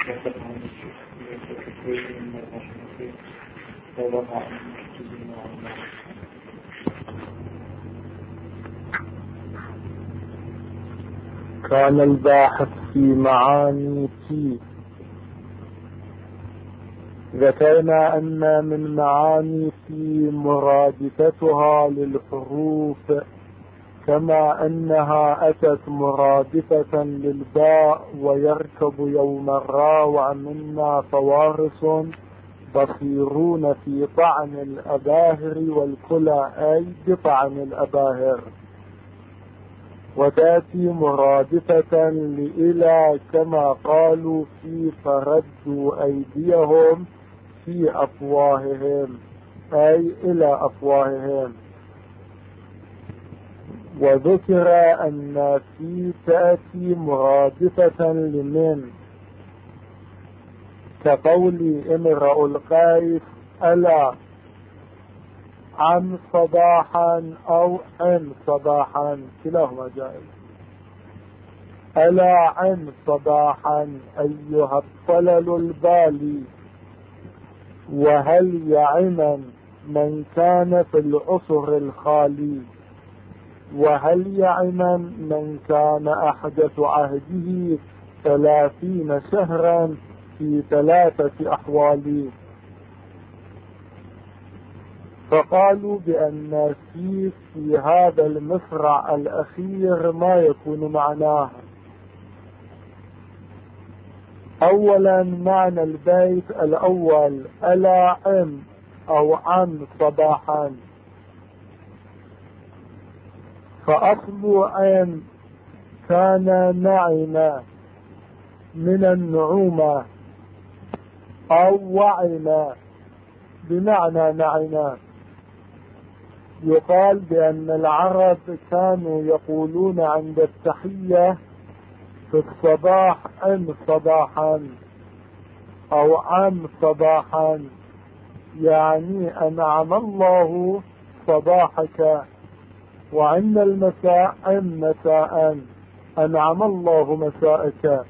كان الباحث في معاني في ذكرنا أن من معاني في مرادفتها للحروف، كما أنها أتت مرادفة للباء ويركب يوم الراء ومنا فوارس بصيرون في طعن الأباهر والكلى، أي بطعن الأباهر. وتأتي مرادفة لإلى كما قالوا في فردوا أيديهم في أفواههم، أي إلى أفواههم. وذكر أن في تأتي مرادفة لمن، كقول امرؤ القيس ألا عن صباحا أو عن صباحا، كلاهما جائز. ألا عن صباحا أيها الطلل البالي، وهل يعمن من كان في العصر الخالي، وهل يعمن من كان أحدث عهده 30 شهرا في 3 أحوال. فقالوا بأن في هذا المصرع الأخير ما يكون معناه. أولا معنى البيت الأول ألا عن أو عن صباحا، فأصل عن كان نعم من النعومة، أو وعن بمعنى نعم. يقال بأن العرب كانوا يقولون عند التحية في الصباح عن صباحا أو عن صباحا، يعني أنعم الله صباحك. وعند المساء عن مساء، أنعم الله مساءك.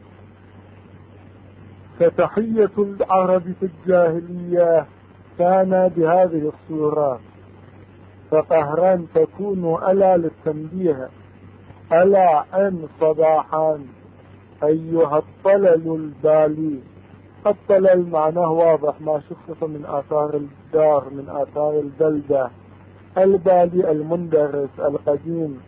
فتحية العرب في الجاهلية كان بهذه الصورة. فقهرا تكون ألا للتنبيه، ألا عن صباحا أيها الطلل البالي. الطلل معناه واضح، ما شخص من آثار الدار، من آثار البلدة. البالي المندرس القديم.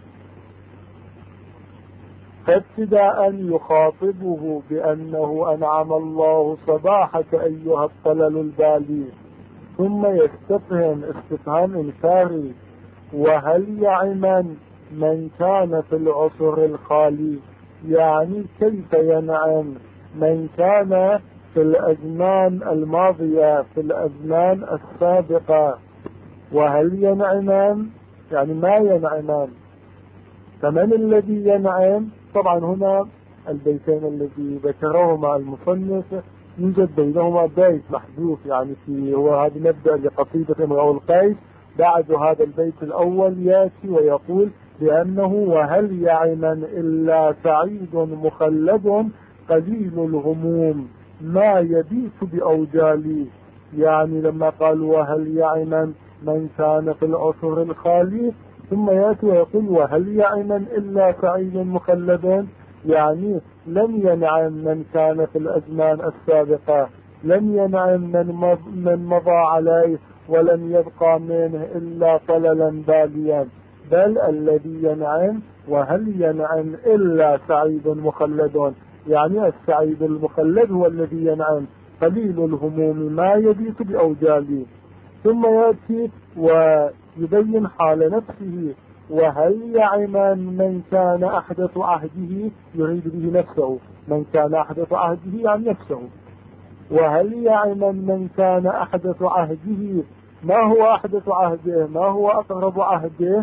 فابتداء يخاطبه بأنه أنعم الله صباحك أيها الطلل البالي، ثم يستفهم استفهام إنكاري، وهل يعمن من كان في العصر الخالي، يعني كيف ينعم من كان في الأزمان الماضية، في الأزمان السابقة. وهل ينعمان يعني ما ينعمان، فمن الذي ينعم؟ طبعا هنا البيتين الذي ذكرهما المصنف يوجد بينهما بيت محذوف، يعني هو هذا نبدأ لقصيدة امرؤ القيس. بعد هذا البيت الأول يأتي ويقول بأنه وهل يعمن إلا سعيد مخلد قليل الهموم ما يبيت بأوجالي. يعني لما قال وهل يعمن من كان في العصر الخالي، ثم يأتي ويقول وهل يعمن إلا سعيد مخلد، يعني لم ينعم من كان في الأزمان السابقة، لم ينعم من مضى عليه، ولم يبقى منه إلا طللا باليا، بل الذي ينعم وهل ينعم إلا سعيد مخلد، يعني السعيد المخلد هو الذي ينعم، قليل الهموم ما يبيت بأوجالي. ثم يأتي ويبين حال نفسه، وهل يعمن من كان أحدث عهده، يريد به نفسه، من كان أحدث عهده يعني نفسه. وهل يعمن من كان أحدث عهده، ما هو أحدث عهده، ما هو أقرب عهده؟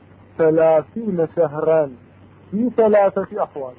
30 شهرا في 3 أحوال.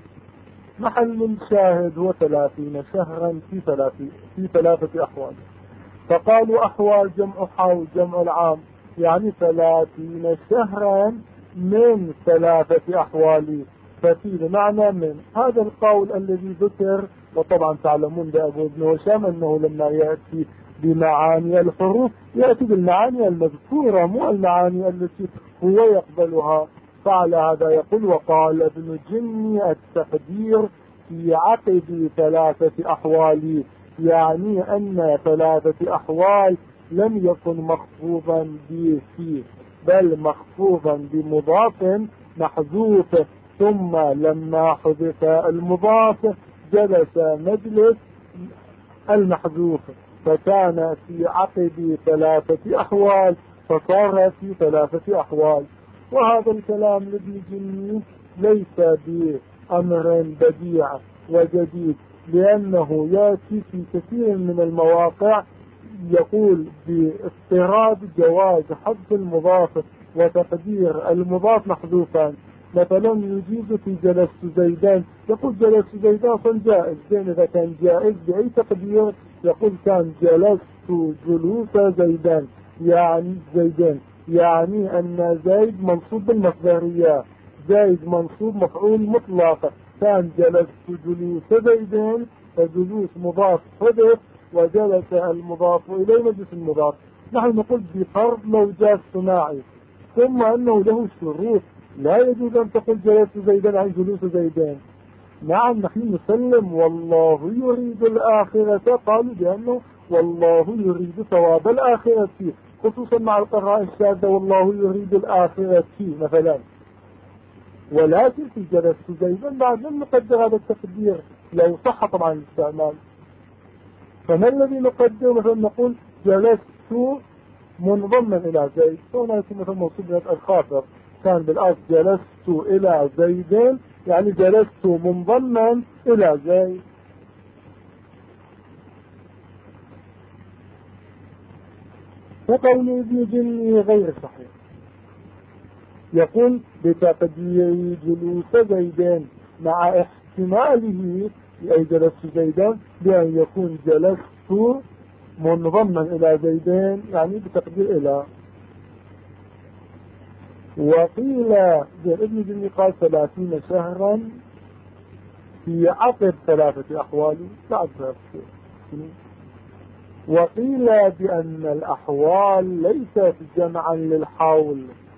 محل الشاهد هو 30 شهرا في 3 أحوال. فقالوا أحوال جمع حول جمع العام، يعني 30 شهرا من 3 أحوال. ففي بمعنى من هذا القول الذي ذكر. وطبعا تعلمون بأبو ابن هشام أنه لما يأتي بمعاني الحروف يأتي بالمعاني المذكورة مو المعاني التي هو يقبلها. فعلى هذا يقول وقال ابن جني التقدير في عقد 3 أحوال، يعني أن 3 أحوال لم يكن مخفوضا بفيه بل مخفوضا بمضاف محذوف، ثم لما حذف المضاف جلس مجلس المحذوف، فكان في عقد 3 أحوال فصار في 3 أحوال. وهذا الكلام لابن جني ليس بأمر بديع وجديد، لأنه يأتي في كثير من المواقع يقول باضطراد جواز حذف المضاف وتقدير المضاف محذوفا. مثلا يجيز في جلست زيدان، يقول جلست زيدان جائز، زين إذا كان جائز بأي تقدير يقول كان جلست جلوس زيدان، يعني أن زيد منصوب بالمصدرية، زيد منصوب مفعول مطلق، كان جلست جلوس زيدان فجلوس مضاف حذف وجلس المضاف إليه مجلس المضاف. نحن نقول بفرض لو جاء صناعي ثم أنه له شروط، لا يجوز أن تقول جلست زيدان عن جلوس زيدان. نعم نحن نسلم والله يريد الآخرة، قالوا بأنه والله يريد ثواب الآخرة، خصوصا مع القراءة الشاذة والله يريد الآخرة مثلا. ولكن في جلست زيدان بعد لم نقدر هذا التقدير لو صح طبعا الاستعمال. فما الذي نقدر؟ مثلا نقول جلست منضما إلى زيد، هنا يكون مثلا موصول الخافض، كان بالأصل جلست إلى زيد يعني جلست منضما إلى زيد. وقول ابن جني غير صحيح، يقول بتقدير جلوس زيدان مع احتماله أي جلست زيدان بأن يكون جلست منضما إلى زيدان يعني بتقدير إلى. وقيل ابن جني قال 30 شهرا في عقد 3 أحوال بعد 3 سنين. وقيل بأن الأحوال ليست جمعا للحول،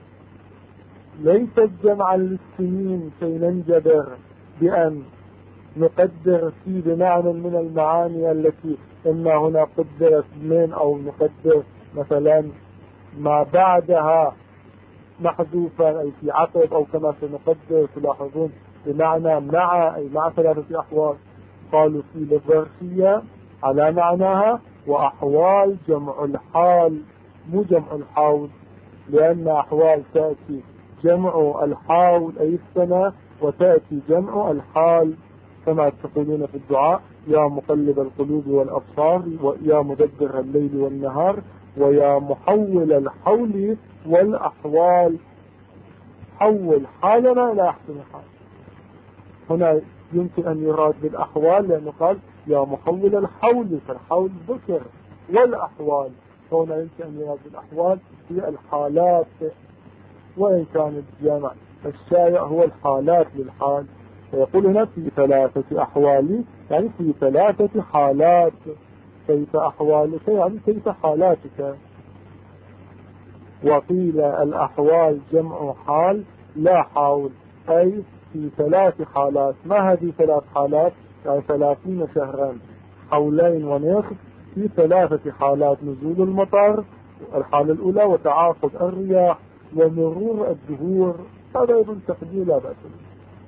ليست جمعا للسنين كي ننجبر بأن نقدر في بمعنى من المعاني التي إما هنا قدرت من أو نقدر مثلا ما بعدها محذوفا أي في عقد، أو كما سنقدر تلاحظون بمعنى مع أي مع 3 أحوال. قالوا في الظرفية على معناها، وأحوال جمع الحال مو جمع الحول، لأن أحوال تأتي جمع الحول أي السنة وتأتي جمع الحال كما تقولون في الدعاء يا مقلب القلوب والأبصار ويا مدبر الليل والنهار ويا محول الحول والأحوال، حول حالنا إلى أحسن حال. هنا يمكن أن يراد بالأحوال لأنه قال يا محول الحول، فالحول ذكر، والأحوال هنا يمكن أن يراد بالأحوال هي الحالات، وإن كان الجمع الشائع هو الحالات للحال. فيقول هنا في 3 أحوال يعني في 3 حالات، كيف أحوالك يعني كيف حالاتك. وقيل الأحوال جمع حال لا حول، أي في 3 حالات. ما هذه 3 حالات؟ يعني 30 شهرا، حولين ونصف، في 3 حالات: نزول المطر الحالة الأولى، وتعاقد الرياح، ومرور الدهور. هذا أيضا تقدير لا بأس به.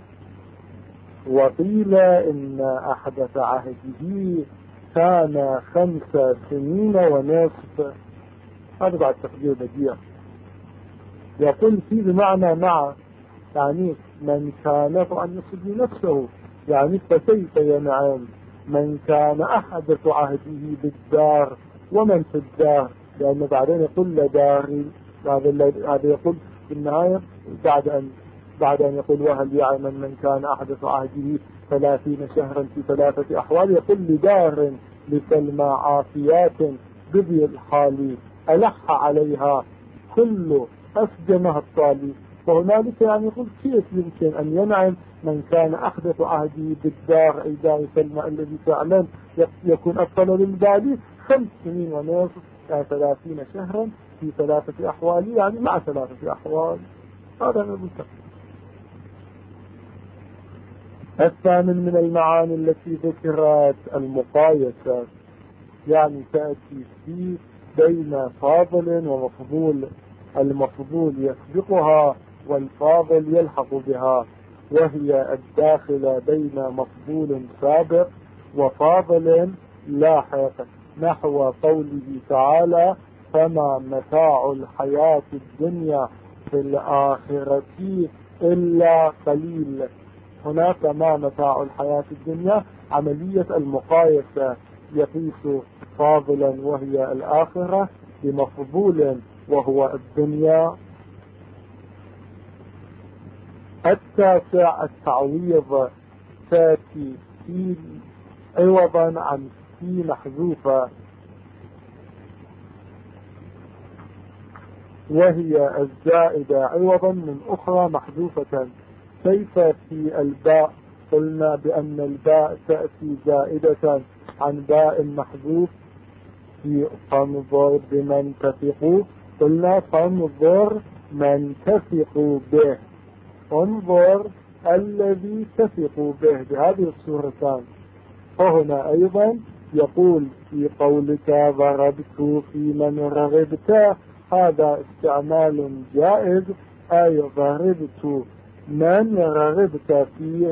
وقيل إن أحدث عهده كان 5 سنين ونصف، هذا بعد تقدير بديع. يقول فيه بمعنى مع، يعني من كان فأن يصد نفسه، يعني فكيف ينعم من كان أحدث عهده بالدار ومن في الدار، لأنه بعدين يقول لداري، هذا يقول في النهاية بعد أن يقول وهل يعلم من كان أحدث عهده 30 شهرا في 3 أحوال، يقول لدار لسلمى عافيات بذي الحال ألح عليها كل أسجمها الطالي. وهنالك يعني يقول كيف يمكن أن ينعم من كان أحدث عهده بالدار أي دار سلمى الذي فعلا يكون أطفال للبالي 5 سنين ونصف يعني 30 شهرا في 3 أحوال يعني مع 3 أحوال. هذا نقول. الثامن من المعاني التي ذكرت المقايسة، يعني تأتي في بين فاضل ومفضول، المفضول يسبقها والفاضل يلحق بها، وهي الداخلة بين مفضول سابق وفاضل لاحق، نحو قوله تعالى فما متاع الحياة الدنيا في الآخرة إلا قليل. هناك ما متاع الحياة الدنيا عملية المقايسة، يقيس فاضلا وهي الآخرة بمفضول وهو الدنيا. التاسع التعويض، تأتي في عوضا عن في محذوفة، وهي الزائدة عوضا من أخرى محذوفة. كيف في الباء؟ قلنا بأن الباء تأتي زائدة عن باء محذوف في فانظر بمن تثق، قلنا فانظر من تثق به، انظر الذي تثق به بهذه الصورتان. فهنا أيضا يقول في قولك ضربت في من رغبت، هذا استعمال جائز، أي ضربت من رغبت فيه.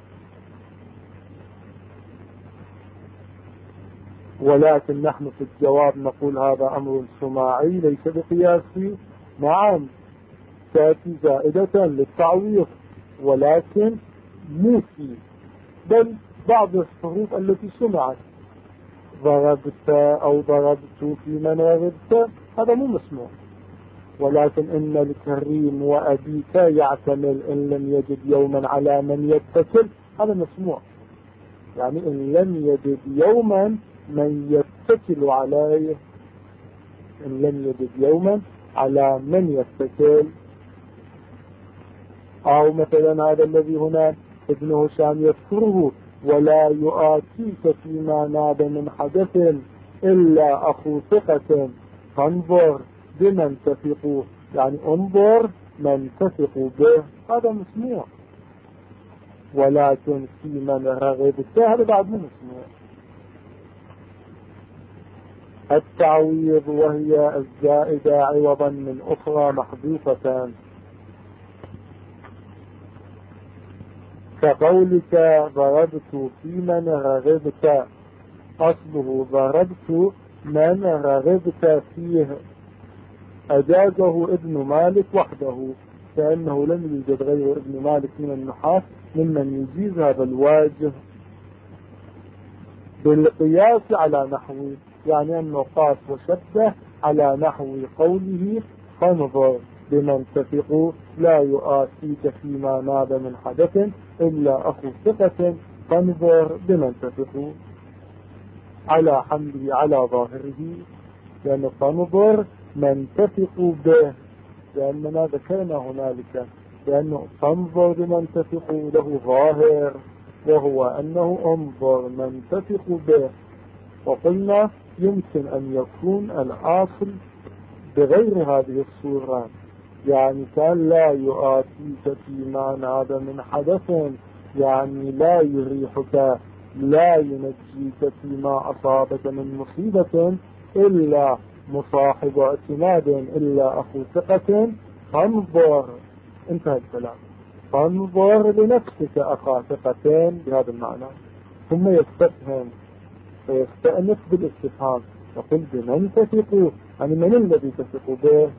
ولكن نحن في الجواب نقول هذا أمر سماعي ليس بقياسي. نعم تأتي زائدة للتعويض ولكن مو فيه، بل بعض الحروف التي سمعت ضربت أو ضربت في من رغبت هذا مو مسموع. ولكن إن الكريم وأبيك يعتمل إن لم يجد يوما على من يتكل، هذا مسموع. يعني إن لم يجد يوما من يتكل عليه، إن لم يجد يوما على من يتكل. أو مثلا هذا الذي هنا ابن هشام يذكره ولا يؤاتيك فيما ناب من حدث إلا أخو ثقة فانظر بمن تثق، يعني انظر من تثق به، هذا مسموع. ولكن في من رغبت هذا بعد مو مسموع. التعويض وهي الزائدة عوضا من أخرى محذوفة، كقولك ضربت في من رغبت، أصله ضربت من رغبت فيه، أجازه ابن مالك وحده، فإنه لم يوجد غير ابن مالك من النحاة ممن يجيز هذا الواجه بالقياس على نحوه، يعني أنه قاس وشبه على نحو قوله فانظر بمن تثق لا يؤاتيك فيما ناب من حدث إلا أخو ثقة فانظر بمن تثق، على حمله على ظاهره، لأن فانظر من تثق به، لأننا ذكرنا هنالك لأنه فانظر بمن تثق له ظاهر وهو أنه انظر من تثق به. وقلنا يمكن أن يكون الأصل بغير هذه الصورة، يعني كان لا يؤاتيك فيما ناب من حدث، يعني لا يريحك لا ينجيك فيما أصابك من مصيبة إلا مصاحب اعتماد إلا أخو ثقة فانظر، انتهى الكلام، فانظر لنفسك أخا ثقة بهذا المعنى. ثم يستفهم فيستأنف بالاستفهام يقول بمن تثق، يعني من الذي تثق به،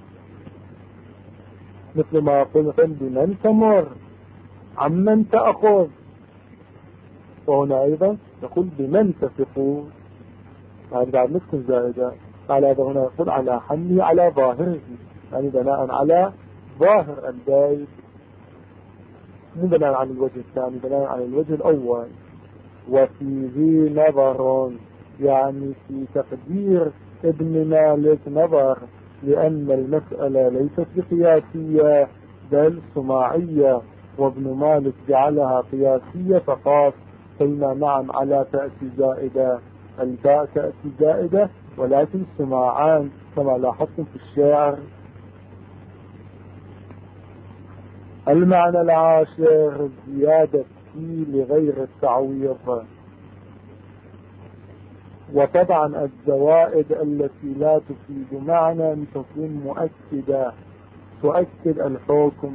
مثل ما يقول بمن تمر عمن تأخذ، وهنا أيضا يقول بمن تثق، يعني بعد نفس زائدة على هذا. هنا يقول على حمله على ظاهره، يعني بناء على ظاهر البيت مو بناء على الوجه الثاني، بناء على الوجه الأول. وفي ذي نظر، يعني في تقدير ابن مالك نظر، لأن المسألة ليست بقياسية بل سماعية، وابن مالك جعلها قياسية فقاس. قلنا نعم على تأتي زائدة، الباء تأتي زائدة ولكن سماعان كما لاحظتم في الشعر. المعنى العاشر زيادة في لغير التعويض. وطبعا الزوائد التي لا تفيد معنى تكون مؤكدة تؤكد الحكم.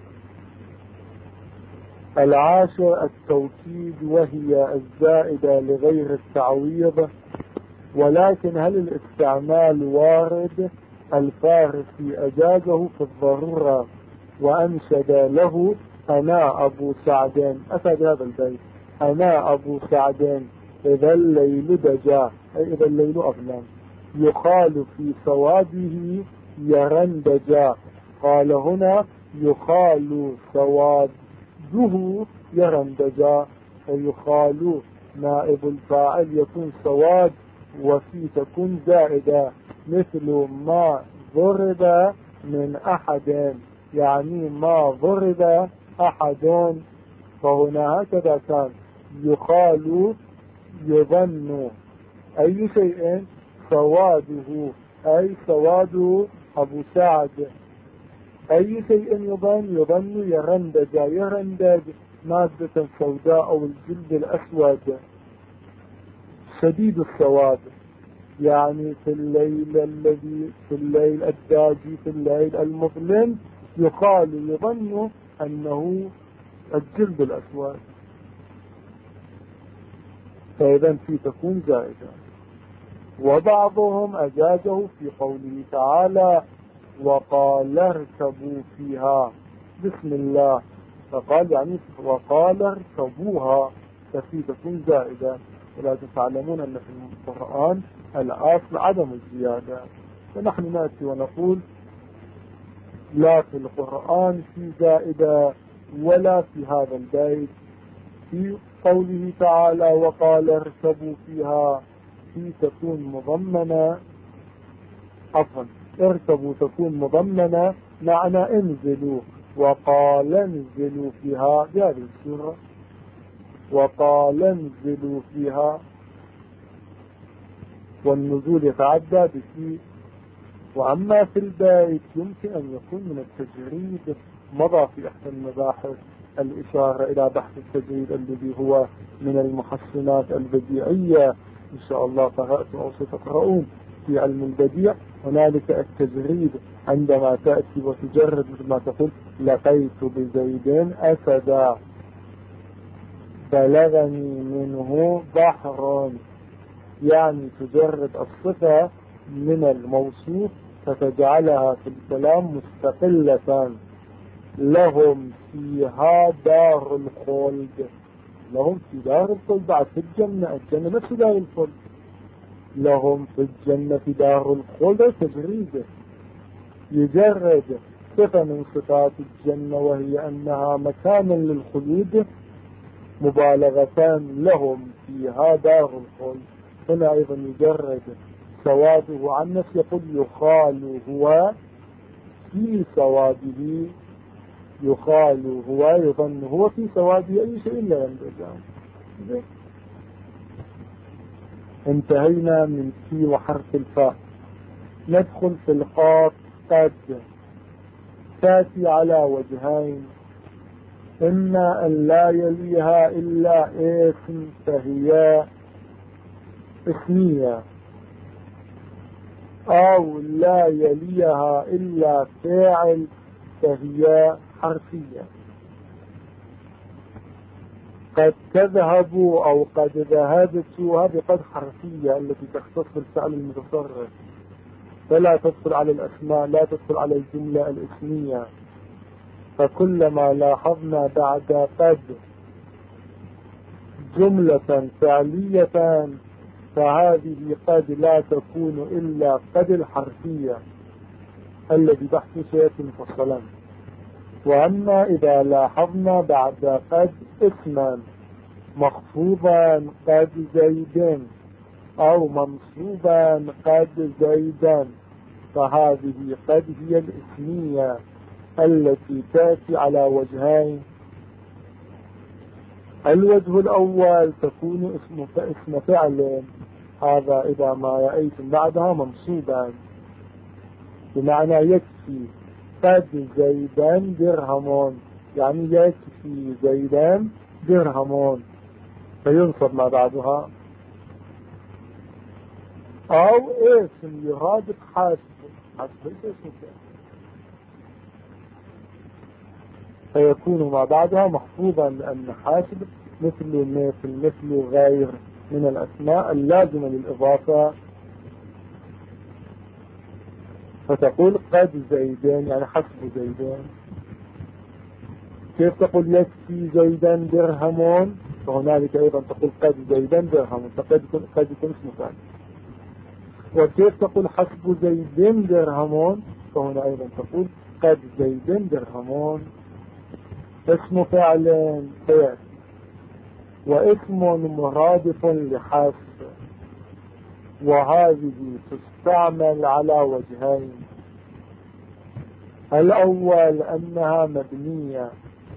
العاشر التوكيد، وهي الزائدة لغير التعويض. ولكن هل الاستعمال وارد؟ الفارسي أجازه في الضرورة وأنشد له: أنا أبو سعد، أتى بهذا البيت: أنا أبو سعد إذا الليل دجا، أي إذا الليل أظلم، يقال في سواده يرندجا. قال هنا يقال سواده يرندجا، فيقال نائب الفاعل يكون سواد وفي تكون زائدة، مثل ما ضرب من أحد، يعني ما ضرب أحد. فهنا هكذا كان يقال يظن أي شيء سواده، أي سواد أبو سعد، أي شيء يظن يرندج، يرندج مادة سوداء أو الجلد الأسود شديد السواد، يعني في الليل الداجي، في الليل المظلم، يقال يظن أنه الجلد الأسود. فإذا في تكون زائدة. وبعضهم أجازه في قوله تعالى: وقال اركبوا فيها بسم الله، فقال يعني وقال اركبوها، ففي تكون زائدة. ولكن تعلمون أن في القرآن الأصل عدم الزيادة، فنحن نأتي ونقول لا في القرآن في زائدة ولا في هذا البيت. في قوله تعالى وقال اركبوا فيها في تكون مضمنة، عفوا اركبوا تكون مضمنة معنى انزلوا، وقال انزلوا فيها بهذه السورة، وقال انزلوا فيها، والنزول يتعدى بفي. وأما في البيت يمكن أن يكون من التجريد، مضى في إحدى المباحث الإشارة إلى بحث التجريد الذي هو من المحسنات البديعية. إن شاء الله قرأتم أو ستقرؤون في علم البديع. هنالك التجريد عندما تأتي وتجرد مثل ما تقول لقيت بزيد أسدا، بلغني منه بحر، يعني تجرد الصفة من الموصوف فتجعلها في الكلام مستقلة. لهم فيها دار الخلد، لهم في دار الخلد، بعد في الجنة نفس دار الخلد، لهم في الجنة دار الخلد. تجريد يجرد صفة من صفات الجنة وهي أنها مكان للخلود، مبالغة لهم فيها دار الخلد. هنا أيضا يجرد سواده عن نفسه، يقول يخال هو في سواده، يخال هو يظن هو في سواده أي شيء لا ينبغي. انتهينا من في وحرف الفاء. ندخل في القاف. قد تأتي على وجهين: إما أن لا يليها إلا اسم فهي اسمية، أو لا يليها إلا فاعل فهي حرفية. قد تذهبوا أو قد ذهبتوا هذه قد حرفية التي تختص بالفعل المتصرف، فلا تدخل على الأسماء، لا تدخل على الجملة الاسمية. فكلما لاحظنا بعد قد جملة فعلية فهذه قد لا تكون إلا قد الحرفية الذي بحث سيأتي مفصلا. وأما إذا لاحظنا بعد قد اسما مخفوضا قد زيد أو منصوبا قد زيدا، فهذه قد هي الاسمية التي تأتي على وجهين. الوجه الأول تكون اسم فعل، هذا إذا ما رأيتم بعدها منصوبا، بمعنى يكفي قد زيدا درهم، يعني يكفي زيدا درهم، فينصب ما بعدها. أو اسم يرادف حاسب، حاسب اسم فيكون ما بعدها محفوظا، لأن حاسب مثل غير من الأسماء اللازمة للإضافة. فتقول قد زيدين يعني حسب زيدين. كيف تقول يكفي زيدا درهم؟ فهنالك أيضا تقول قد زيدا درهم، فقد يكون اسم فعل. وكيف تقول حسب زيد درهم؟ فهنا أيضا تقول قد زيد درهم. اسم فعل فعل، واسم مرادف لحسب، وهذه تستعمل على وجهين. الأول أنها مبنية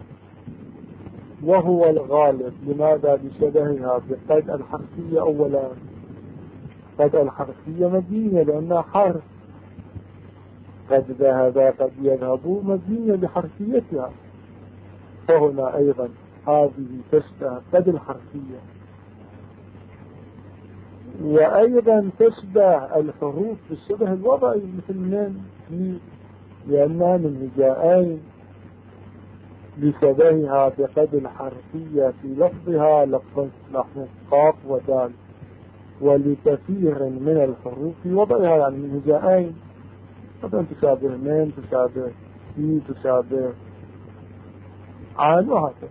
وهو الغالب. لماذا؟ بشبهها بقد الحرفية. أولا قد الحرفية مبنية لأنها حرف، قد ذهب قد يذهب مبنية بحرفيتها، فهنا أيضا هذه تشبه قد الحرفية. وأيضا تشبه الحروف بالشبه الوضعي مثل من، لأنها من هجائين لشبهها بقد الحرفية في لفظها لفظ نحو قاف ودال، ولكثير من الحروف في وضعها يعني من هجائين، مثلا تشابه من، تشابه في، تشابه عن، وهكذا.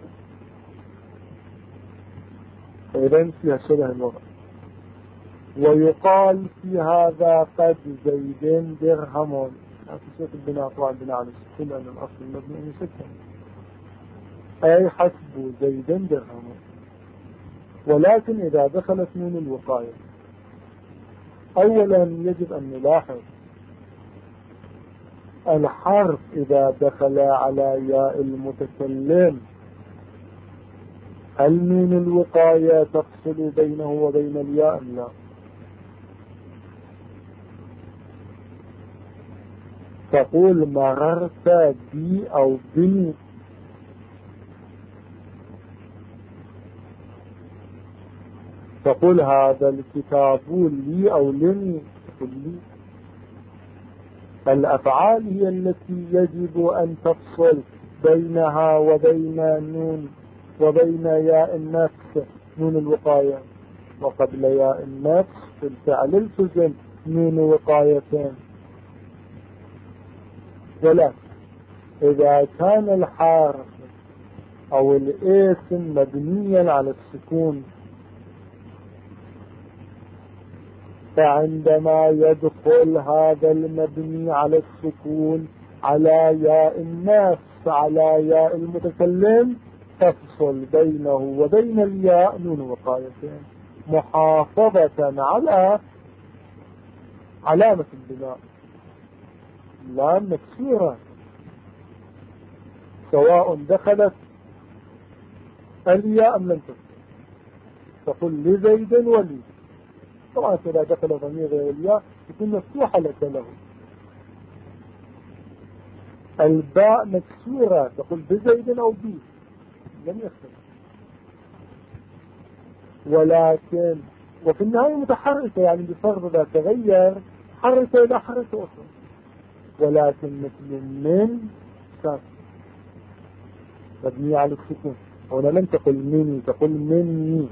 إذن فيها شبه الوضع. ويقال في هذا قد زيد درهم، في شيء البناء طبعا بناء على السكون لأن الأصل المبني أن يسكن، أي حسب زيد درهم. ولكن إذا دخلت نون الوقاية، أولا يجب أن نلاحظ الحرف إذا دخل على ياء المتكلم، هل نون الوقاية تفصل بينه وبين الياء؟ لا. تقول مررت بي أو بني، تقول هذا الكتاب لي أو لني، تقول لي. الأفعال هي التي يجب أن تفصل بينها وبين نون وبين ياء النفس نون الوقاية، وقبل ياء النفس في الفعل التزم نون وقايتين. ولكن إذا كان الحرف أو الاسم مبنيا على السكون، فعندما يدخل هذا المبني على السكون على ياء النفس على ياء المتكلم، تفصل بينه وبين الياء نون وقايتين محافظة على علامة البناء، لام مكسورة، سواء دخلت الياء أم لم تدخل. تقول لزيد ولي، طبعا إذا دخل ضمير غير الياء يكون مفتوحة لك له. الباء مكسورة، تقول بزيد أو بي، لم يختلف. ولكن وفي النهاية متحركة، يعني بفرض إذا تغير حركة إلى حركة أخرى. ولكن مثل من ساكن مبنية على السكون، هنا لم تقل مني، تقول مني،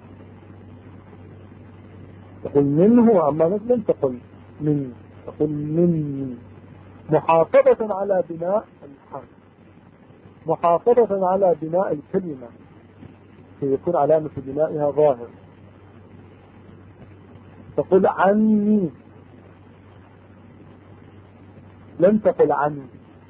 تقول منه، أما لم تقل مني، تقول مني، محافظة على بناء الحرف، محافظة على بناء الكلمة، فيكون علامة بنائها ظاهر. تقول عني، لم تقل عني.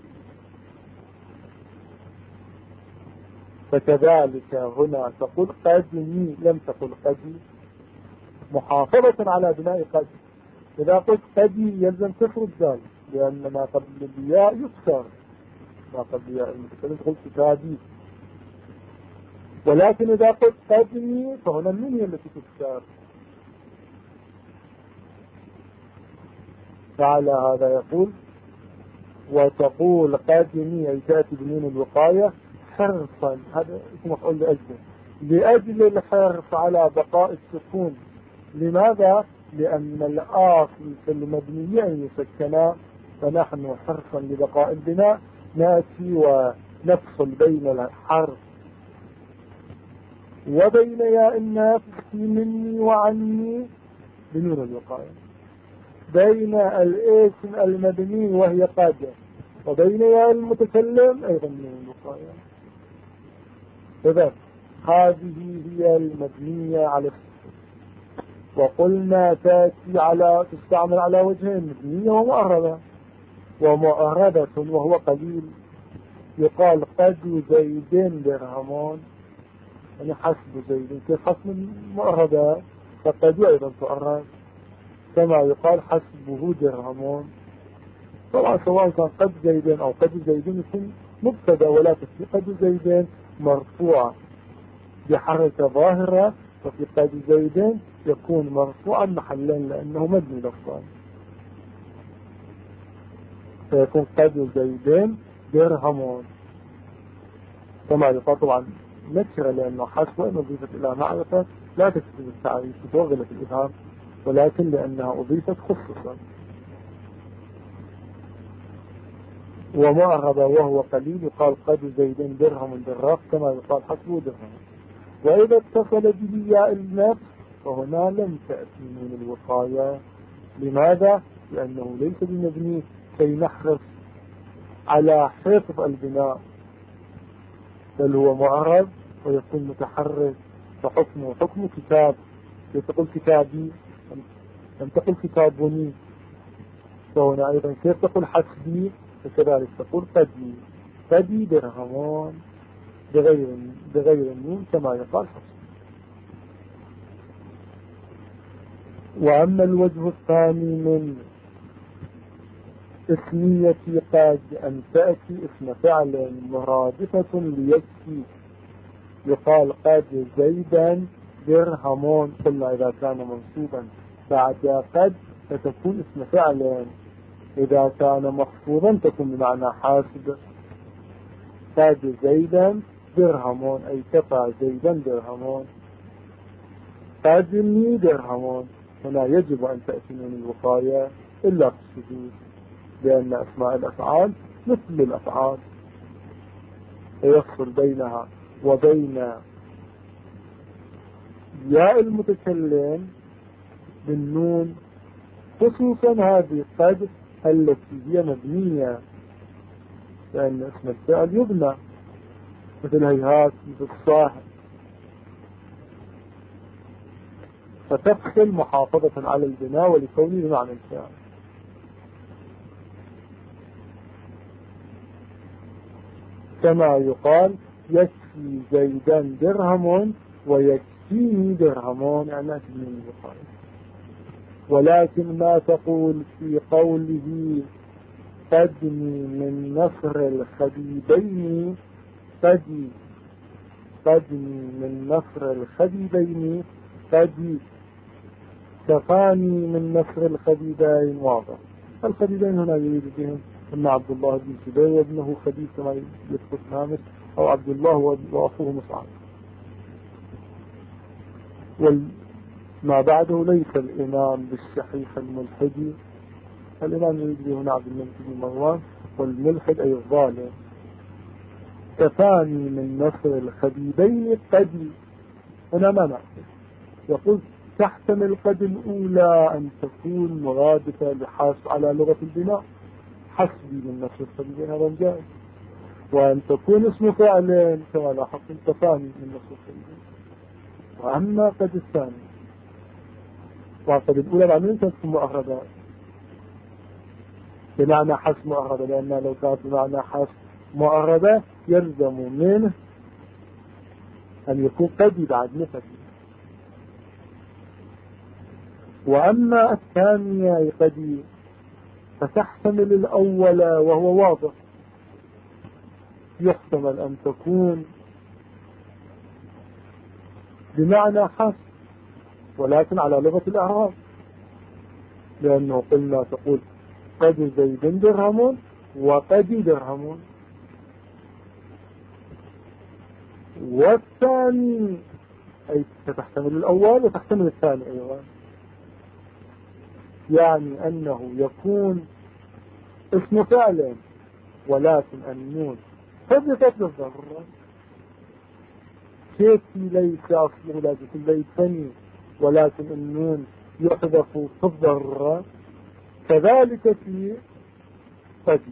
فكذلك هنا تقول قدني، لم تقل قدي، محافظة على بناء قد. إذا قلت قدي يلزم كسر الدال، لأن ما قبل الياء يكسر، ما قبل ياء المتكلم تقول كتابي. ولكن إذا قلت قدمي فهنا من هي التي تكتاب؟ فعلى هذا يقول وتقول قدمي أي تأتي بنون الوقاية حرصا، هذا اسم مفعول لأجل الحرص على بقاء السكون. لماذا؟ لأن الآصل في المبنية أن يسكنا، فنحن حرصا لبقاء البناء نأتي ونفصل بين الحرف وبين ياء النفس مني وعني بنون الوقاية، بين الاسم المبني وهي قادة وبين ياء المتكلم أيضا بنون الوقاية. إذا هذه هي المبنية على السكون. وقلنا تستعمل على وجهين، مبنية ومؤربة. ومؤربة وهو قليل يقال قد زيدين درهمون، يعني حسب زيد كيف حسب المؤربة، فقد أيضا تؤرب كما يقال حسبه درهمون. طبعا سواء كان قد زيدين أو قد زيدين يكون مبتدا، ولا في قد زيدين مرفوعة بحركة ظاهرة، وفي قد زيدين يكون مرفوعا محلا لأنه مبني لفظا، فيكون قد زيدين درهمون كما يقال. طبعا نكرة لأنه حسب وإن أضيفت إلى معرفة لا تكتب التعريف تتوغل في الإبهام، ولكن لأنها أضيفت خصوصا. ومعربة وهو قليل يقال قد زيدين درهم دراق كما يقال حسبه درهم. وإذا اتصل به ياء النفس فهنا لم تأتي من الوقاية. لماذا؟ لأنه ليس بمبني كي نحرص على حفظ البناء، بل هو معرب ويكون متحرك، فحكمه حكم كتاب. تقول كتابي لم تقل كتابني، فهنا أيضا كيف تقول حسبي، فكذلك تقول قدي درهمون بغير النون كما يقال حسبي. وأما الوجه الثاني من اسمية قد أن تأتي اسم فعل مرادفة ليكفي، يقال قد زيدا درهمون. قلنا إذا كان منصوبا بعد قد فتكون اسم فعل، إذا كان مخفوضا تكون بمعنى حاسب. قد زيدا درهمون أي كفى زيدا درهمون. قدني درهمون هنا يجب أن تأتي من الوقاية إلا في السجود، لأن أسماء الأفعال مثل الأفعال يفصل بينها وبين ياء المتكلم بالنون، خصوصا هذه قد التي هي مبنية، لأن اسم الفعل يبنى مثل هيهات مثل الصاحب، فتفصل محافظة على البناء ولكونه بمعنى الفعل. كما يقال يكفي زيدا درهم ويكفيني درهمون، يعني أكمل البخاري. ولكن ما تقول في قوله قدني من نصر الخبيبين، قدني من نصر الخبيبين، قد كفاني من نصر الخبيبين. واضح الخبيبين هنا يريد بهم أن عبد الله بن زبير وابنه خبيب كما يذكر نامس، أو عبد الله وأخوه مصعب. وما بعده ليس الإمام بالشحيح الملحدي، الإمام يريد به هنا عبد الملك بن مروان، والملحد أي الظالم. كفاني من نصر الخبيبين قد، هنا ما نأخذ يقول تحتمل قد الأولى أن تكون مرادفة لحاس على لغة البناء، حسبي من نصر الخبيبين هذا جائز، وأن تكون اسم فعل كما لاحظ كفاني من نصر الخبيبين. وأما قد الثاني وقد الأولى بعدين تكون مؤخرة بمعنى حسب مؤخرة، لأنها لو كانت بمعنى حسب مؤخرة يلزم منه أن يكون قد بعد نفسه. وأما الثانية قد فتحتمل الأول وهو واضح، يحتمل أن تكون بمعنى حسب ولكن على لغة الأعراب، لأنه قلنا تقول قد زيد درهم وقد درهم. والثاني أي ستحتمل الأول وتحتمل الثاني أيضا، يعني أنه يكون اسم فعل ولكن النون حذفت للضرورة، كيف ليس أصله لازم ليسني ولكن النون يحذف في الضرورة، كذلك في قد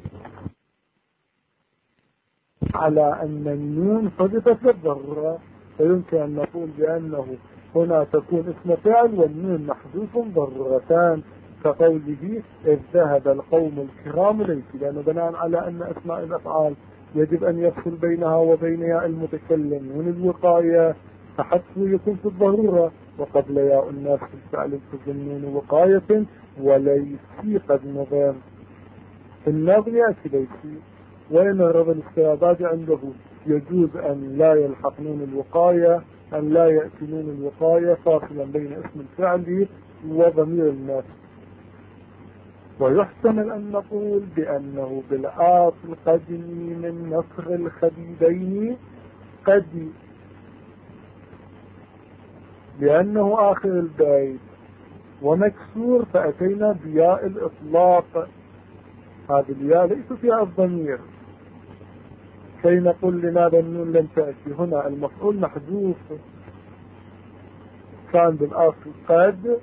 على أن النون حذفت للضرورة، فيمكن أن نقول بأنه هنا تكون اسم فعل والنون محذوف ضرورتان، كقوله إذ ذهب القوم الكرام ليس، لأنه بناء على أن أسماء الأفعال يجب أن يفصل بينها وبين ياء المتكلم من الوقاية، فحذفه يكون في الضرورة، وقبل ياء الناس في الفعل تظنون وقاية وليسي قد نظام في النظم يأتي ليسي، وإن الرب الاستعداد عنده يجوز أن لا يلحقنون الوقاية، أن لا يأتنون الوقاية فاصلا بين اسم الفعل وضمير الناس. ويحتمل أن نقول بأنه بالآصل قدني من نصر الخديدين قد، لأنه آخر البيت ومكسور فأتينا بياء الإطلاق، هذه الياء ليس فيها الضمير، كي نقول لماذا النون لم تأتي هنا، المفعول محذوف، كان بالآصل قد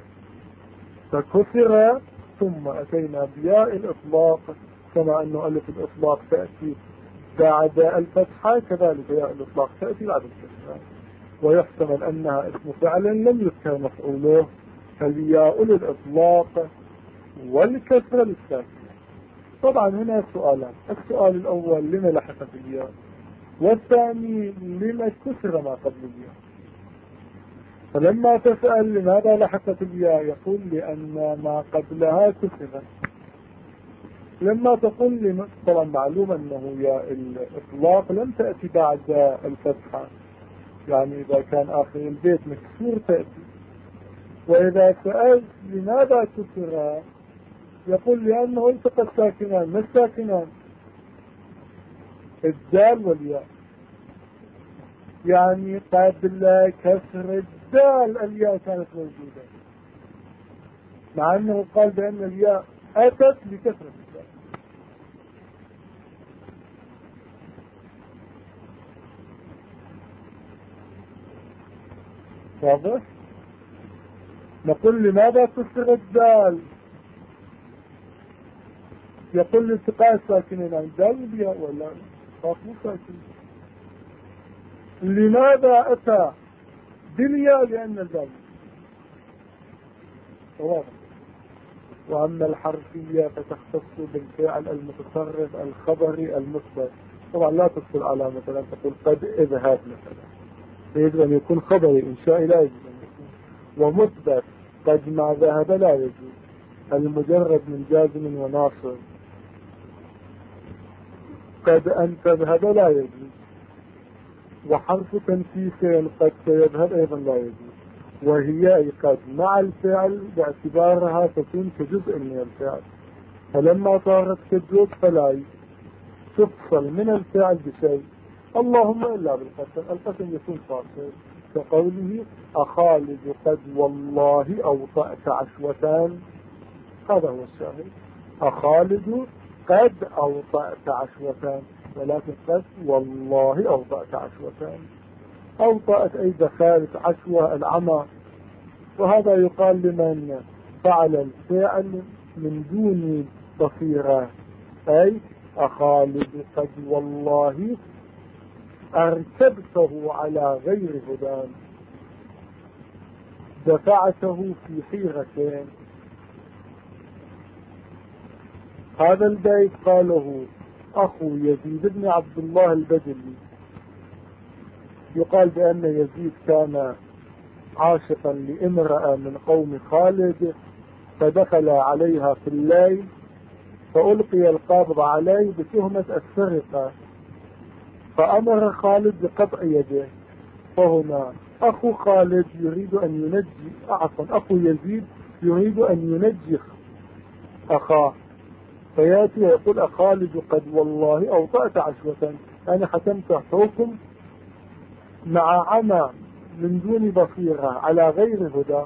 فكسر ثم أتينا بياء الإطلاق، كما أنه ألف الإطلاق تأتي بعد الفتحة كذلك ياء الإطلاق تأتي بعد الفتحة. ويحتمل أنها اسم فعل لم يذكر مفعوله، فالياء للإطلاق والكسر للساكن. طبعا هنا سؤالان، السؤال الأول لما لحقت الياء، والثاني لما كسر ما قبل الياء. فلما تسأل لماذا لحقت الياء يقول لأن ما قبلها كسرت. لما تقول طبعا معلوم أنه ياء الإطلاق لم تأتي بعد الفتحة، يعني إذا كان آخر البيت مكسور تأتي. وإذا سألت لماذا كسر يقول لأنه التقى الساكنان، ما الساكنان؟ الدال والياء، يعني قبل كسر الدال الياء كانت موجودة، مع أنه قال بأن الياء أتت لكسر الدال. واضح؟ نقول لماذا كسر الدال؟ يقول التقاء الساكنين عن الدال والياء ولا مو ساكن. لماذا أتى بالياء؟ لأن الدال واضح. وأما الحرفية فتختص بالفعل المتصرف الخبري المثبت، طبعا لا تفصل على مثلا تقول قد اذهب مثلا، يجب أن يكون خبري إنشائي لا يجب أن يكون، ومثبت قد ما ذهب لا يجوز، المجرد من جازم وناصر. قد أن تذهب لا يجوز، وحرف تنفيس قد سيذهب أيضا لا يجوز، وهي أي قد مع الفعل باعتبارها تكون كجزء من الفعل، فلما صارت كالجزء فلا تفصل من الفعل بشيء، اللهم إلا بالقسم، القسم يكون فاصل، كقوله أخالد قد والله أوطأت عشوتان، هذا هو الشاهد، أخالد قد أوطأت عشوتان، ولكن قد والله أوطأت عشوتان، أوطأت أي دخلت عشوة العمى، وهذا يقال لمن فعل الفعل من دون بصيرة، أي أخالد قد والله أركبته على غير هدى، دفعته في حيرتين. هذا البيت قاله أخو يزيد بن عبد الله البجلي، يقال بأن يزيد كان عاشقا لامرأة من قوم خالد، فدخل عليها في الليل فألقي القابض عليه بتهمة السرقة، فأمر خالد بقطع يده. فهنا أخو خالد يريد أن ينجي، أخو يزيد يريد أن ينجي أخاه، فيأتي ويقول خالد قد والله أوطأت عشوة، أنا حكمت حكم مع عمى من دون بصيرة على غير هدى.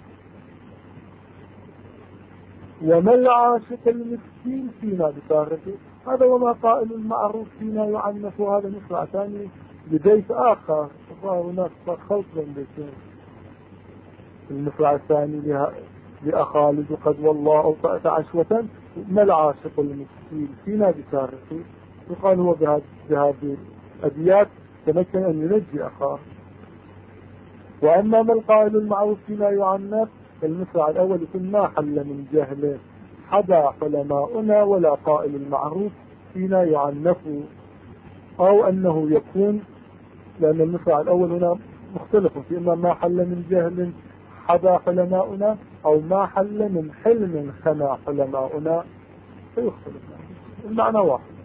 وما العاشق المسكين فينا بتاركه، هذا وما قائل المعروف فينا يعنف. هذا مصرع ثاني لبيت آخر، هناك خلط بين بيتين. المصرع الثاني لأخالد قد والله أوطأت عشوة، ما العاشق المسكين فينا بتاركه، يقال هو بهذه الأبيات تمكن أن ينجي أخاه. وأما ما القائل المعروف فيما يعنف، المصرع الأول يكون ما حل من جهل حدا علماؤنا ولا قائل المعروف فينا يعنف، أو أنه يكون، لأن المصرع الأول هنا مختلف في إما ما حل من جهل حدا علماؤنا أو ما حل من حلم خنا علماؤنا، فيختلف المعنى واحد.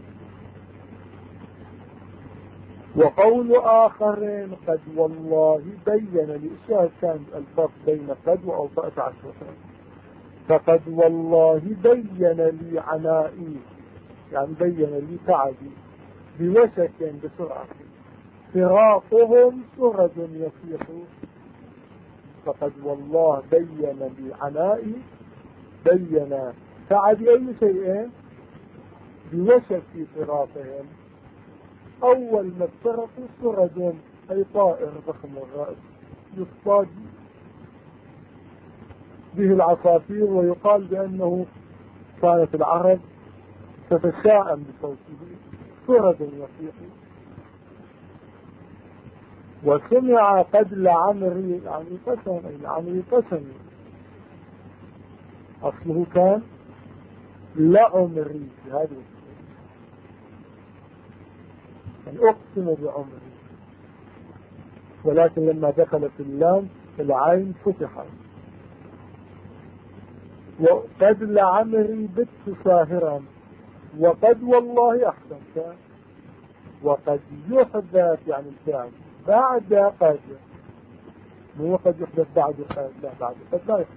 وقول آخرين قد والله بين لإشياء كان الفرق بين قد وأوطأت عشوة، فقد والله بين لي عنائي، يعني بين لي تعبي بوشك بسرعة، فراقهم سرد يفيح. فقد والله بين لي عنائي، بين تعبي أي شيء بوشك فراقهم. أول ما افترقوا سرد، أي طائر ضخم الرأس يصطاد به العصافير، ويقال بأنه كانت العرب تتشائم بصوته، سرد يصيح. وسمع قد لعمري، يعني قسم، يعني قسم، أصله كان لعمري، هذا يعني أقسم بعمري، ولكن لما دخلت اللام العين فتحت. وقد لعمري بت ساهرا، وقد والله أحسنت. وقد يحدث يعني الفعل بعد قد، مو قد يحدث بعد قد، لا بعد قد لا يحدث.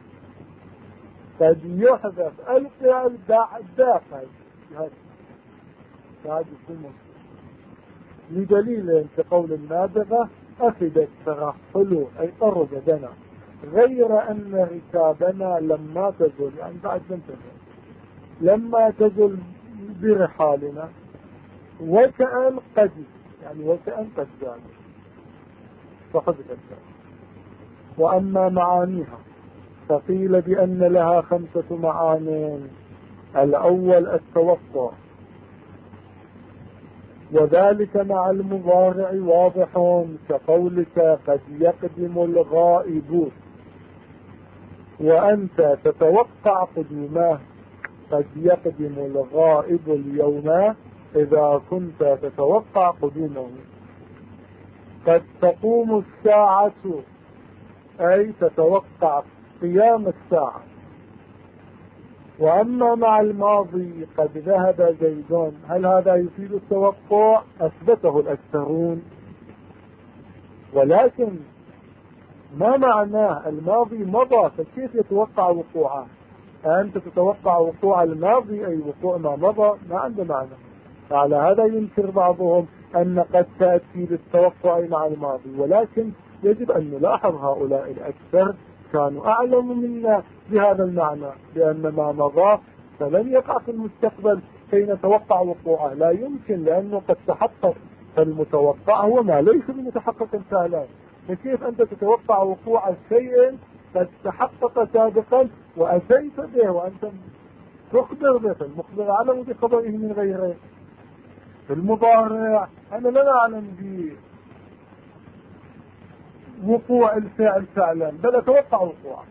قد يحدث الفعل بعد قد، هذا يكون لدليل كقول النابغة أفدت ترحل، أي قرب دنا، غير أن ركابنا لما تزل، يعني بعد لم تزل، لما تزل برحالنا، وكأن قد، يعني وكأن قد زال، فقد زال. وأما معانيها فقيل بأن لها 5 معاني. الأول التوقع، وذلك مع المضارع واضح، كقولك قد يقدم الغائب، وأنت تتوقع قدومه. قد يقدم الغائب اليوم إذا كنت تتوقع قدومه. قد تقوم الساعة، أي تتوقع قيام الساعة. وأما مع الماضي قد ذهب زيد، هل هذا يفيد التوقع؟ أثبته الأكثرون، ولكن ما معناه الماضي مضى، فكيف يتوقع وقوعه؟ أنت تتوقع وقوع الماضي أي وقوع ما مضى، ما عنده معنى. فعلى هذا ينكر بعضهم أن قد تأتي للتوقع مع الماضي، ولكن يجب أن نلاحظ هؤلاء الأكثر كانوا أعلم منا بهذا المعنى، لأن ما مضى فلن يقع في المستقبل كي نتوقع وقوعه، لا يمكن، لأنه قد تحقق. فالمتوقع هو ما ليس بمتحقق فعلا، فكيف أنت تتوقع وقوع شيء قد تحقق سابقا وأتيت به وأنت تخبر به؟ المخبر أعلم بخبره من غيره. المضارع أنا لا أعلم بوقوع الفعل فعلا، بل أتوقع وقوعه.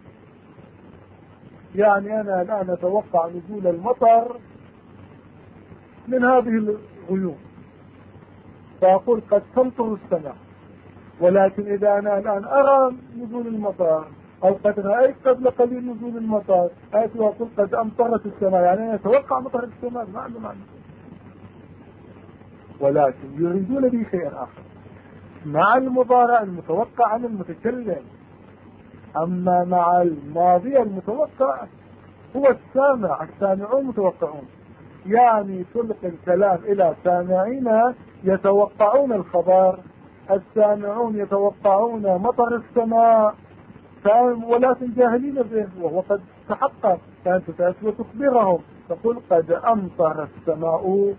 يعني أنا الآن أتوقع نزول المطر من هذه الغيوم، فأقول قد تمطر السماء، ولكن إذا أنا الآن أرى نزول المطر أو قد رأيت قبل قليل نزول المطر، آتي وأقول قد أمطرت السماء، يعني أنا أتوقع مطر السماء، ما عنده معنى. ولكن يريدون به شيئا آخر مع المضارع المتوقع عن المتكلم. أما مع الماضي المتوقع هو السامع، السامعون متوقعون، يعني تلقي الكلام إلى سامعين يتوقعون الخبر، السامعون يتوقعون مطر السماء ولكن جاهلين به وهو قد تحقق، فأنت تأتي وتخبرهم تقول قد أمطر السماء.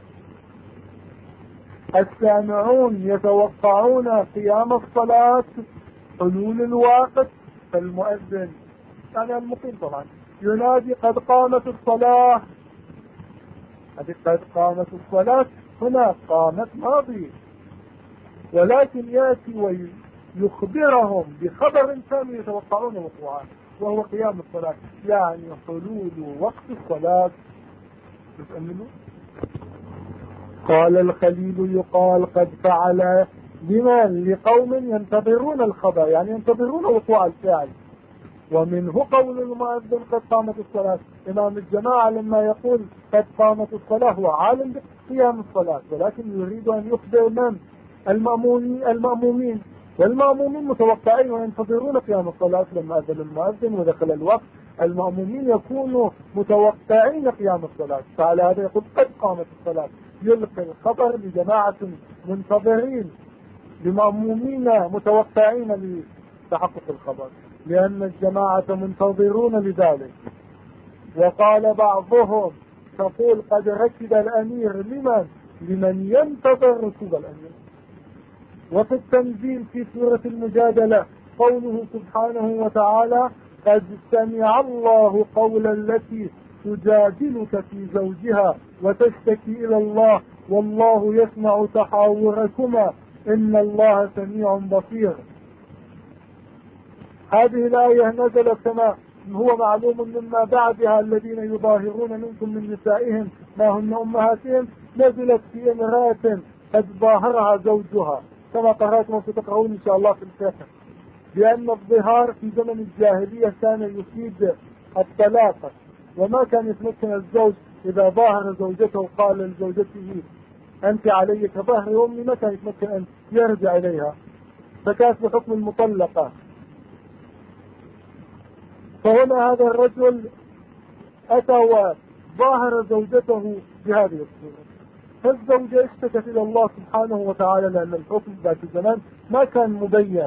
السامعون يتوقعون قيام الصلاة، حلول الوقت، فالمؤذن يعني المقيم طبعا ينادي قد قامت الصلاة. هذه قد قامت الصلاة هنا قامت ماضي، ولكن يأتي ويخبرهم بخبر كانوا يتوقعون وقوعه وهو قيام الصلاة، يعني حلول وقت الصلاة. تتأملوا. قال الخليل يقال قد فعل لمن؟ لقوم ينتظرون الخبر، يعني ينتظرون وقوع الفعل. ومنه قول المؤذن قد قامت الصلاة. إمام الجماعة لما يقول قد قامت الصلاة هو عالم بقيام الصلاة، ولكن يريد أن يخبر من؟ المأمومين، والمأمومين متوقعين وينتظرون قيام الصلاة. لما أذن المؤذن ودخل الوقت المأمومين يكونوا متوقعين قيام الصلاة، فعلى هذا يقول قد قامت الصلاة، يلقي الخبر لجماعة منتظرين لمأمومين متوقعين لتحقق الخبر، لأن الجماعة منتظرون لذلك. وقال بعضهم تقول قد ركب الأمير لمن ينتظر ركوب الأمير. وفي التنزيل في سورة المجادلة قوله سبحانه وتعالى قد سمع الله قول التي تجادلك في زوجها وتشتكي إلى الله والله يسمع تحاوركما إن الله سميع بصير. هذه الآية نزلت كما هو معلوم مما بعدها الذين يظاهرون منكم من نسائهم ما هن أمهاتهم، نزلت في امرأة قد ظاهرها زوجها كما قرأتم ستقرؤون إن شاء الله في الفقه، لأن الظهار في زمن الجاهلية كان يفيد الطلاق، وما كان يتمكن الزوج إذا ظاهر زوجته قال لزوجته أنت علي كظهر أمي، ما كان يتمكن أن يرجع إليها، فكانت بحكم المطلقة. فهنا هذا الرجل أتى وظاهر زوجته بهذه الصورة، فالزوجة اشتكت إلى الله سبحانه وتعالى لأن الحكم ذات الزمان ما كان مبين،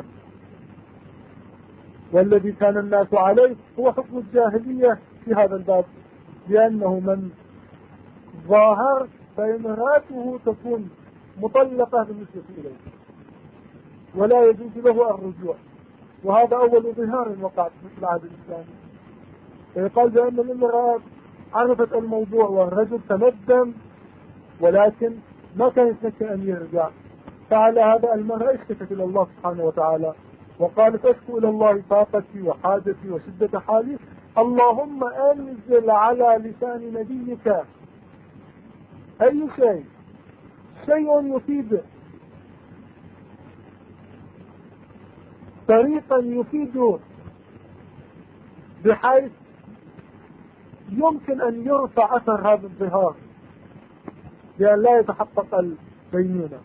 والذي كان الناس عليه هو حكم الجاهلية في هذا الباب، لأنه من ظاهر فإمراته تكون مطلقة بالنسبة إليه ولا يجوز له الرجوع، وهذا أول ظهار وقع في العهد الإسلامي. يقال بأن الامرأة عرفت الموضوع والرجل تندم ولكن ما كان يتمكن أن يرجع، فعلى هذا المرأة اشتكت إلى الله سبحانه وتعالى وقالت أشكو إلى الله طاقتي وحاجتي وشدة حالي، اللهم أنزل على لسان نبيك أي شيء يفيد، طريقا يفيد بحيث يمكن أن يرفع أثر هذا الظهار لأن لا يتحقق البينونة،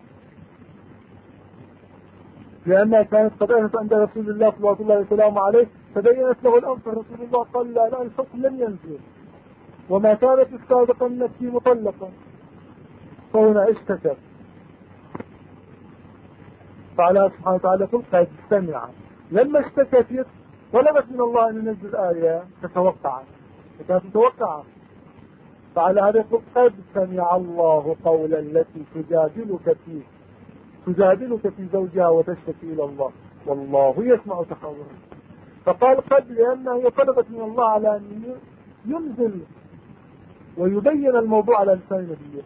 لأنها كانت قد أتت عند رسول الله صلى الله عليه وسلم عليه فبينت له الأمر، رسول الله قال لا الحكم لم ينزل وما كانت السابقة التي مطلقة، فهنا اشتكت، فعلى سبحانه وتعالى قل قد سمع. لما اشتكت طلبت من الله أن ينزل آية تتوقعت، فكانت متوقعة، فعلى هذا يقول قد سمع الله قول التي تجادلك في زوجها وتشتكي إلى الله والله يسمع تحاورها. فقال قد لأنها طلبت من الله على أن ينزل ويبين الموضوع على لسان نبيه،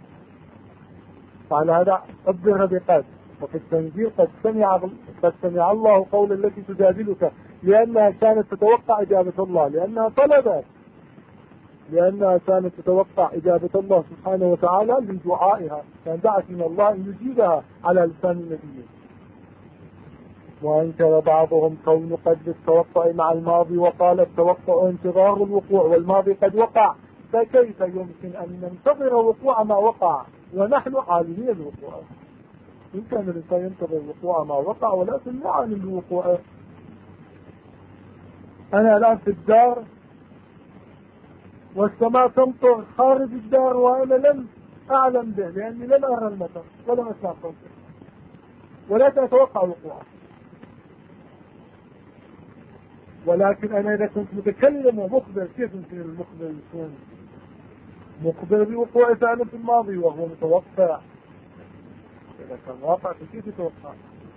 فعلى هذا أبدر بقد. وفي التنزيل قد سمع الله قول التي تجادلك، لأنها كانت تتوقع إجابة الله، لأنها كانت تتوقع إجابة الله سبحانه وتعالى لدعائها، كان دعت من الله أن يجيبها على لسان النبي. وأنكر بعضهم كون قد بالتوقع مع الماضي وقال التوقع انتظار الوقوع والماضي قد وقع، فكيف يمكن أن ننتظر وقوع ما وقع ونحن عالمين الوقوع. إن كان الإنسان ينتظر وقوع ما وقع، ولكن لا عالم الوقوع. أنا الآن في الدار والسماء تمطر خارج الدار وأنا لم أعلم به، لأني لم أرى المطر ولم أسمع صوته، ولكن أتوقع وقوعه. ولكن أنا إذا كنت متكلم ومخبر، كيف يمكن المخبر يكون مخبر بوقوع فعل في الماضي وهو متوقع؟ إذا كان واقع فكيف يتوقع؟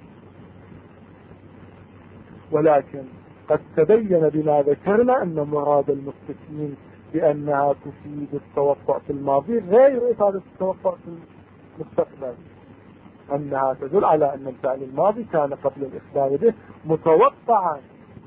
ولكن قد تبين بما ذكرنا أن مراد المستثنين بأنها تفيد التوقع في الماضي غير إفادة التوقع في المستقبل، أنها تدل على أن الفعل الماضي كان قبل الإخبار به متوقعا.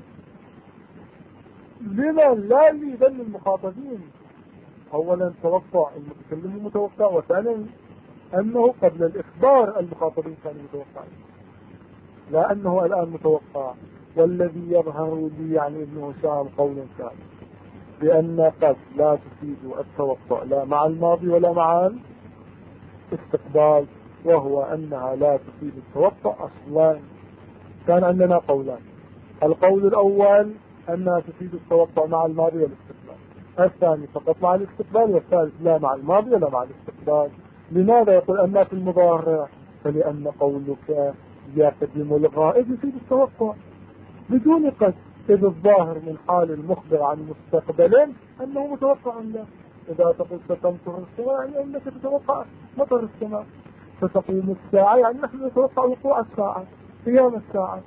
لمن؟ لا لذل المخاطبين. أولا توقع المتكلم متوقع، وثانيا أنه قبل الإخبار المخاطبين كانوا متوقعين، لا أنه الآن متوقع. والذي يظهر لي يعني ابن هشام قول ثاني بأن قد لا تفيد التوقع لا مع الماضي ولا مع الاستقبال، وهو أنها لا تفيد التوقع أصلا. كان عندنا قولان: القول الأول أنها تفيد التوقع مع الماضي والاستقبال، الثاني فقط مع الاستقبال، والثالث لا مع الماضي ولا مع الاستقبال. لماذا يقول أنها في المضارع؟ فلأن قولك يقدم الغائب يفيد التوقع بدون قد، إذ الظاهر من حال المخبر عن مستقبل أنه متوقع له. إذا تقول ستمطر السماء يعني أنك تتوقع مطر السماء، ستقوم الساعة يعني نحن نتوقع وقوع الساعة، قيام الساعة.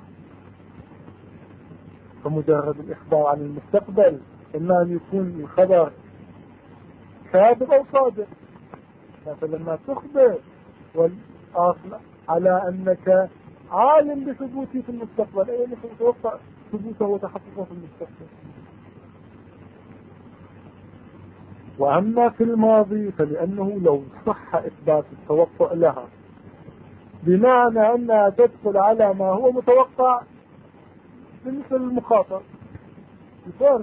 فمجرد الإخبار عن المستقبل إما أن يكون الخبر كاذب أو صادق. فلما تخبر والآخر على أنك عالم بثبوته في المستقبل، أي أنك تتوقع ثبوته وتحققه في المستقبل. وأما في الماضي فلأنه لو صح إثبات التوقع لها بمعنى أنها تدخل على ما هو متوقع بالنسبة للمخاطر، يفرق.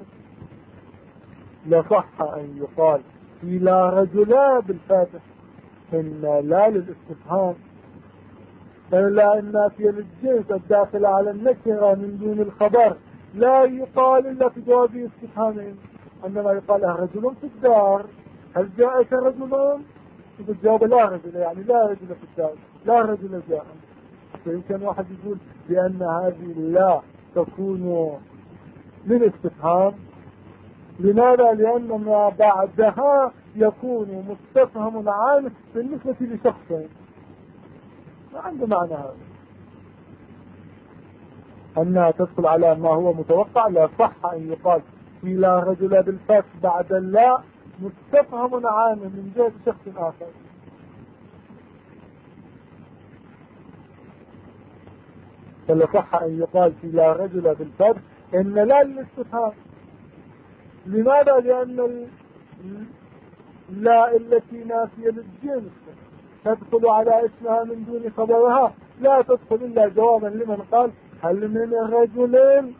لصح أن يقال إلى رجلا بالفاتح إن لا للاستفهام، فلا النافية للجنس الداخل على النكرة من دون الخبر لا يقال إلا في جواب استفهامين، عندما يقال رجل في الدار هل جاءك رجل؟ إذا جاوب لا رجل يعني لا رجل في الدار، لا رجل جاء. فيمكن واحد يقول بأن هذه لا تكون للاستفهام. لماذا؟ لأن ما بعدها يكون مستفهم عنه بالنسبة لشخصين، ما عنده معنى هذا. أنها تدخل على ما هو متوقع لا صح أن يقال في لا رجل بالفتح بعد لا مستفهم عنه من جهة شخص آخر. فلا صح أن يقال في لا رجل بالفتح إن لا للاستفهام. لماذا؟ لأن لا التي نافية للجنس تدخل على اسمها من دون خبرها، لا تدخل إلا جوابا لمن قال هل من الرجلين،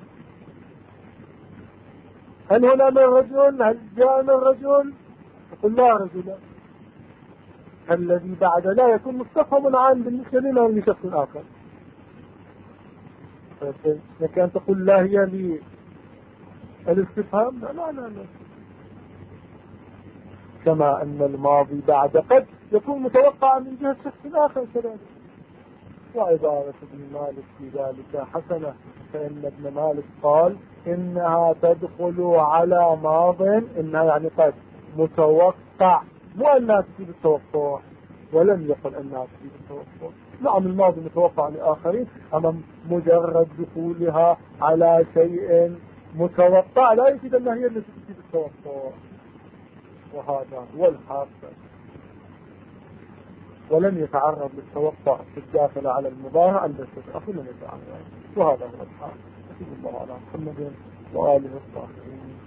هل هنا من رجل، هل جاء من رجل، يقول لا رجل. الذي بعد لا يكون مستفهم عنه بالنسبة لنا ولشخص آخر. لك أن تقول لا هي لي الاستفهام، لا. كما أن الماضي بعد قد يكون متوقعا من جهة شخص آخر كذلك. وعبارة ابن مالك في ذلك حسنة، فإن ابن مالك قال إنها تدخل على ماض، إنها يعني قد متوقع، مو أنها تفيد التوقع، ولم يقل أنها تفيد التوقع. نعم الماضي متوقع لآخرين، أما مجرد دخولها على شيء متوقع لا يفيد أنها هي التي تفيد التوقع. وهذا هو الحق. ولم يتعرض للتوقع في الداخل على المضارع البسيط، لم يتعرض. وهذا هو الحق. الله على محمد وآله الطاهرين.